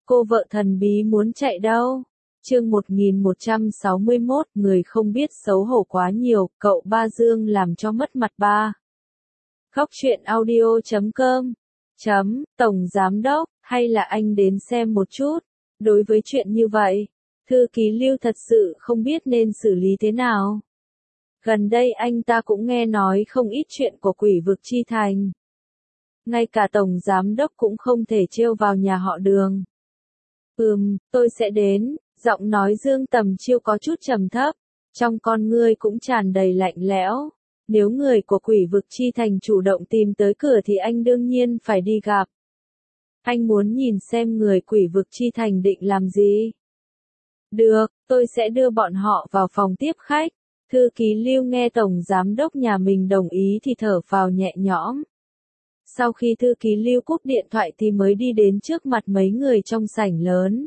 Cô vợ thần bí muốn chạy đâu? Chương 1161, người không biết xấu hổ quá nhiều, cậu ba Dương làm cho mất mặt ba. Khóc chuyện audio.com Tổng Giám Đốc, hay là anh đến xem một chút? Đối với chuyện như vậy, thư ký Lưu thật sự không biết nên xử lý thế nào. Gần đây anh ta cũng nghe nói không ít chuyện của Quỷ Vực Chi Thành. Ngay cả Tổng Giám Đốc cũng không thể trêu vào nhà họ Đường. Tôi sẽ đến, giọng nói Dương Tầm Chiêu có chút trầm thấp, trong con ngươi cũng tràn đầy lạnh lẽo. Nếu người của Quỷ Vực Chi Thành chủ động tìm tới cửa thì anh đương nhiên phải đi gặp. Anh muốn nhìn xem người Quỷ Vực Chi Thành định làm gì. Được, tôi sẽ đưa bọn họ vào phòng tiếp khách. Thư ký Lưu nghe Tổng Giám Đốc nhà mình đồng ý thì thở phào nhẹ nhõm. Sau khi thư ký Lưu cúp điện thoại thì mới đi đến trước mặt mấy người trong sảnh lớn.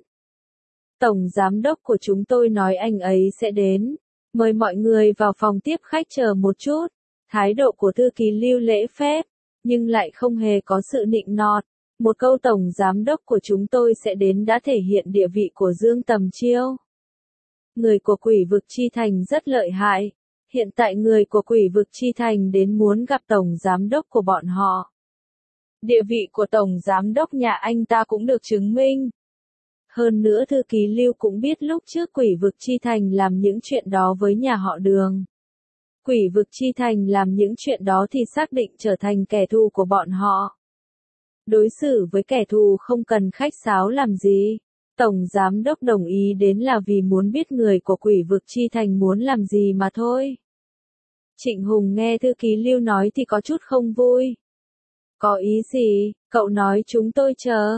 Tổng Giám Đốc của chúng tôi nói anh ấy sẽ đến. Mời mọi người vào phòng tiếp khách chờ một chút. Thái độ của thư ký Lưu lễ phép, nhưng lại không hề có sự nịnh nọt. Một câu Tổng Giám Đốc của chúng tôi sẽ đến đã thể hiện địa vị của Dương Tầm Chiêu. Người của Quỷ Vực Chi Thành rất lợi hại. Hiện tại người của Quỷ Vực Chi Thành đến muốn gặp Tổng Giám Đốc của bọn họ. Địa vị của Tổng Giám Đốc nhà anh ta cũng được chứng minh. Hơn nữa thư ký Lưu cũng biết lúc trước Quỷ Vực Chi Thành làm những chuyện đó với nhà họ Đường. Quỷ Vực Chi Thành làm những chuyện đó thì xác định trở thành kẻ thù của bọn họ. Đối xử với kẻ thù không cần khách sáo làm gì. Tổng Giám Đốc đồng ý đến là vì muốn biết người của Quỷ Vực Chi Thành muốn làm gì mà thôi. Trịnh Hùng nghe thư ký Lưu nói thì có chút không vui. Có ý gì, cậu nói chúng tôi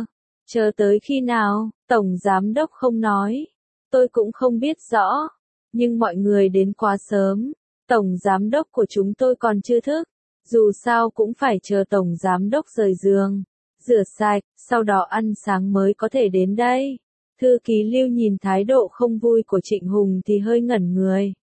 chờ tới khi nào, Tổng Giám Đốc không nói. Tôi cũng không biết rõ, nhưng mọi người đến quá sớm. Tổng Giám Đốc của chúng tôi còn chưa thức, dù sao cũng phải chờ Tổng Giám Đốc rời giường, rửa sạch, sau đó ăn sáng mới có thể đến đây. Thư ký Lưu nhìn thái độ không vui của Trịnh Hùng thì hơi ngẩn người.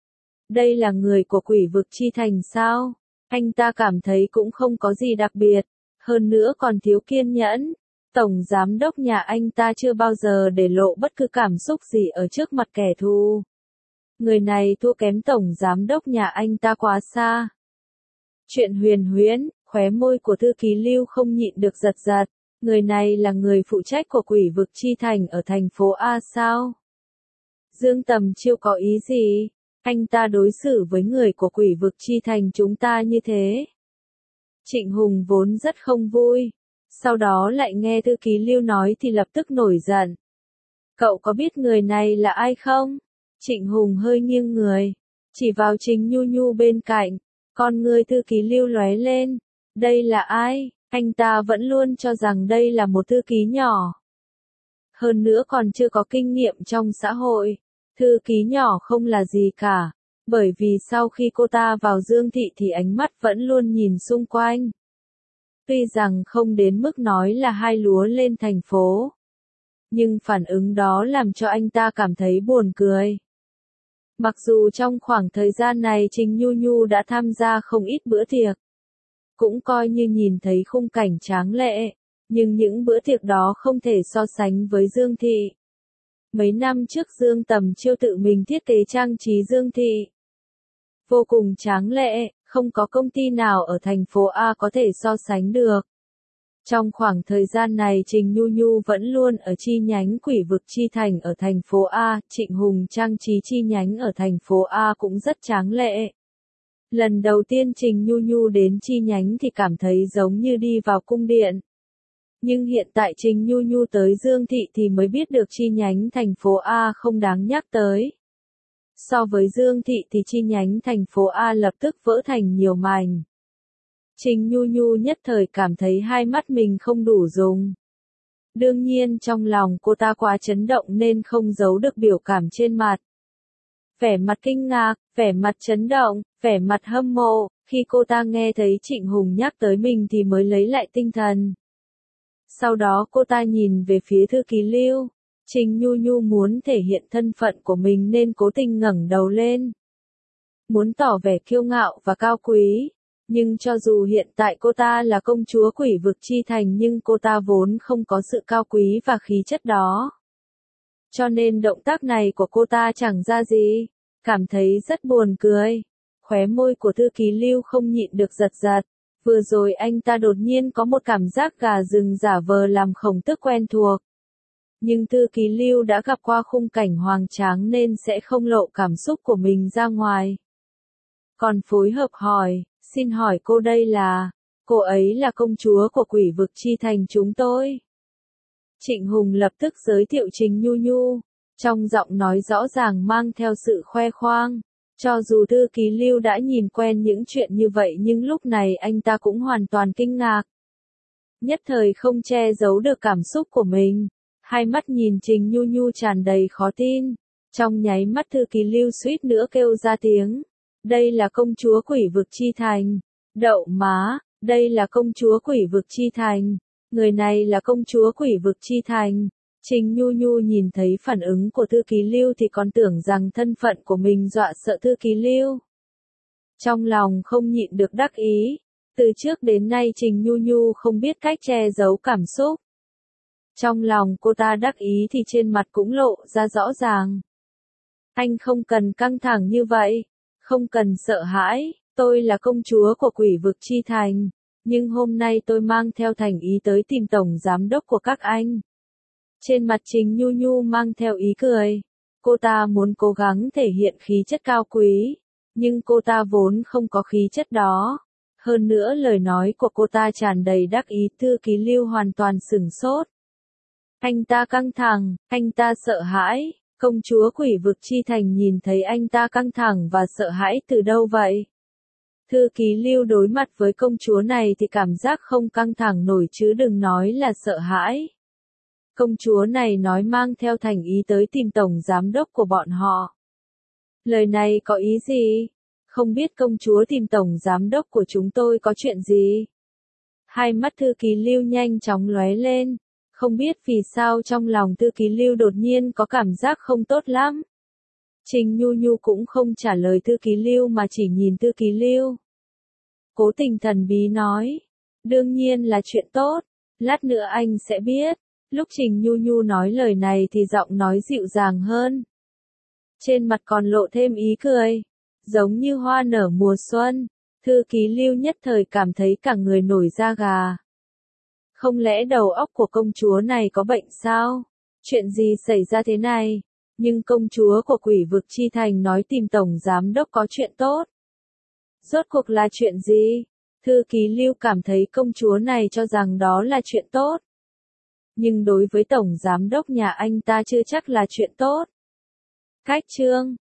Đây là người của Quỷ Vực Chi Thành sao? Anh ta cảm thấy cũng không có gì đặc biệt, hơn nữa còn thiếu kiên nhẫn. Tổng Giám Đốc nhà anh ta chưa bao giờ để lộ bất cứ cảm xúc gì ở trước mặt kẻ thù. Người này thua kém Tổng Giám Đốc nhà anh ta quá xa. Chuyện huyền huyễn, khóe môi của thư ký Lưu không nhịn được giật giật. Người này là người phụ trách của Quỷ Vực Chi Thành ở thành phố A sao? Dương Tầm Chiêu có ý gì? Anh ta đối xử với người của Quỷ Vực Chi Thành chúng ta như thế. Trịnh Hùng vốn rất không vui. Sau đó lại nghe thư ký Lưu nói thì lập tức nổi giận. Cậu có biết người này là ai không? Trịnh Hùng hơi nghiêng người, chỉ vào Trình Nhu Nhu bên cạnh. Con người thư ký Lưu lóe lên. Đây là ai? Anh ta vẫn luôn cho rằng đây là một thư ký nhỏ. Hơn nữa còn chưa có kinh nghiệm trong xã hội. Thư ký nhỏ không là gì cả. Bởi vì sau khi cô ta vào Dương Thị thì ánh mắt vẫn luôn nhìn xung quanh. Tuy rằng không đến mức nói là hai lúa lên thành phố. Nhưng phản ứng đó làm cho anh ta cảm thấy buồn cười. Mặc dù trong khoảng thời gian này Trình Nhu Nhu đã tham gia không ít bữa tiệc. Cũng coi như nhìn thấy khung cảnh tráng lệ. Nhưng những bữa tiệc đó không thể so sánh với Dương Thị. Mấy năm trước Dương Tầm Chiêu tự mình thiết kế trang trí Dương Thị. Vô cùng tráng lệ, không có công ty nào ở thành phố A có thể so sánh được. Trong khoảng thời gian này Trình Nhu Nhu vẫn luôn ở chi nhánh Quỷ Vực Chi Thành ở thành phố A, Trịnh Hùng trang trí chi nhánh ở thành phố A cũng rất tráng lệ. Lần đầu tiên Trình Nhu Nhu đến chi nhánh thì cảm thấy giống như đi vào cung điện. Nhưng hiện tại Trình Nhu Nhu tới Dương Thị thì mới biết được chi nhánh thành phố A không đáng nhắc tới. So với Dương Thị thì chi nhánh thành phố A lập tức vỡ thành nhiều mảnh. Trình Nhu Nhu nhất thời cảm thấy hai mắt mình không đủ dùng. Đương nhiên trong lòng cô ta quá chấn động nên không giấu được biểu cảm trên mặt. Vẻ mặt kinh ngạc, vẻ mặt chấn động, vẻ mặt hâm mộ, khi cô ta nghe thấy Trịnh Hùng nhắc tới mình thì mới lấy lại tinh thần. Sau đó cô ta nhìn về phía thư ký Lưu. Trình Nhu Nhu muốn thể hiện thân phận của mình nên cố tình ngẩng đầu lên. Muốn tỏ vẻ kiêu ngạo và cao quý. Nhưng cho dù hiện tại cô ta là công chúa Quỷ vực chi thành nhưng cô ta vốn không có sự cao quý và khí chất đó. Cho nên động tác này của cô ta chẳng ra gì, cảm thấy rất buồn cười. Khóe môi của thư ký Lưu không nhịn được giật giật. Vừa rồi anh ta đột nhiên có một cảm giác gà rừng giả vờ làm khổng tước quen thuộc. Nhưng thư ký Lưu đã gặp qua khung cảnh hoành tráng nên sẽ không lộ cảm xúc của mình ra ngoài. Còn phối hợp hỏi, xin hỏi cô đây là, cô ấy là công chúa của Quỷ vực chi thành chúng tôi. Trịnh Hùng lập tức giới thiệu Trình Nhu Nhu, trong giọng nói rõ ràng mang theo sự khoe khoang. Cho dù thư ký Lưu đã nhìn quen những chuyện như vậy nhưng lúc này anh ta cũng hoàn toàn kinh ngạc. Nhất thời không che giấu được cảm xúc của mình. Hai mắt nhìn Trình Nhu Nhu tràn đầy khó tin. Trong nháy mắt thư ký Lưu suýt nữa kêu ra tiếng. Đây là công chúa Quỷ vực chi thành. Đậu má, đây là công chúa Quỷ vực chi thành. Người này là công chúa Quỷ vực chi thành. Trình Nhu Nhu nhìn thấy phản ứng của thư ký Lưu thì còn tưởng rằng thân phận của mình dọa sợ thư ký Lưu. Trong lòng không nhịn được đắc ý. Từ trước đến nay Trình Nhu Nhu không biết cách che giấu cảm xúc. Trong lòng cô ta đắc ý thì trên mặt cũng lộ ra rõ ràng. Anh không cần căng thẳng như vậy. Không cần sợ hãi. Tôi là công chúa của Quỷ vực chi thành. Nhưng hôm nay tôi mang theo thành ý tới tìm tổng giám đốc của các anh. Trên mặt Trình Nhu Nhu mang theo ý cười. Cô ta muốn cố gắng thể hiện khí chất cao quý. Nhưng cô ta vốn không có khí chất đó. Hơn nữa lời nói của cô ta tràn đầy đắc ý. Thư ký Lưu hoàn toàn sửng sốt. Anh ta căng thẳng, anh ta sợ hãi. Công chúa Quỷ vực chi thành nhìn thấy anh ta căng thẳng và sợ hãi từ đâu vậy? Thư ký Lưu đối mặt với công chúa này thì cảm giác không căng thẳng nổi chứ đừng nói là sợ hãi. Công chúa này nói mang theo thành ý tới tìm tổng giám đốc của bọn họ. Lời này có ý gì? Không biết công chúa tìm tổng giám đốc của chúng tôi có chuyện gì? Hai mắt thư ký Lưu nhanh chóng lóe lên. Không biết vì sao trong lòng thư ký Lưu đột nhiên có cảm giác không tốt lắm. Trình Nhu Nhu cũng không trả lời thư ký Lưu mà chỉ nhìn thư ký Lưu. Cố Tình thần bí nói. Đương nhiên là chuyện tốt. Lát nữa anh sẽ biết. Lúc Trình Nhu Nhu nói lời này thì giọng nói dịu dàng hơn. Trên mặt còn lộ thêm ý cười. Giống như hoa nở mùa xuân. Thư ký Lưu nhất thời cảm thấy cả người nổi da gà. Không lẽ đầu óc của công chúa này có bệnh sao? Chuyện gì xảy ra thế này? Nhưng công chúa của Quỷ vực chi thành nói tìm tổng giám đốc có chuyện tốt. Rốt cuộc là chuyện gì? Thư ký Lưu cảm thấy công chúa này cho rằng đó là chuyện tốt. Nhưng đối với tổng giám đốc nhà anh ta chưa chắc là chuyện tốt. Cách chương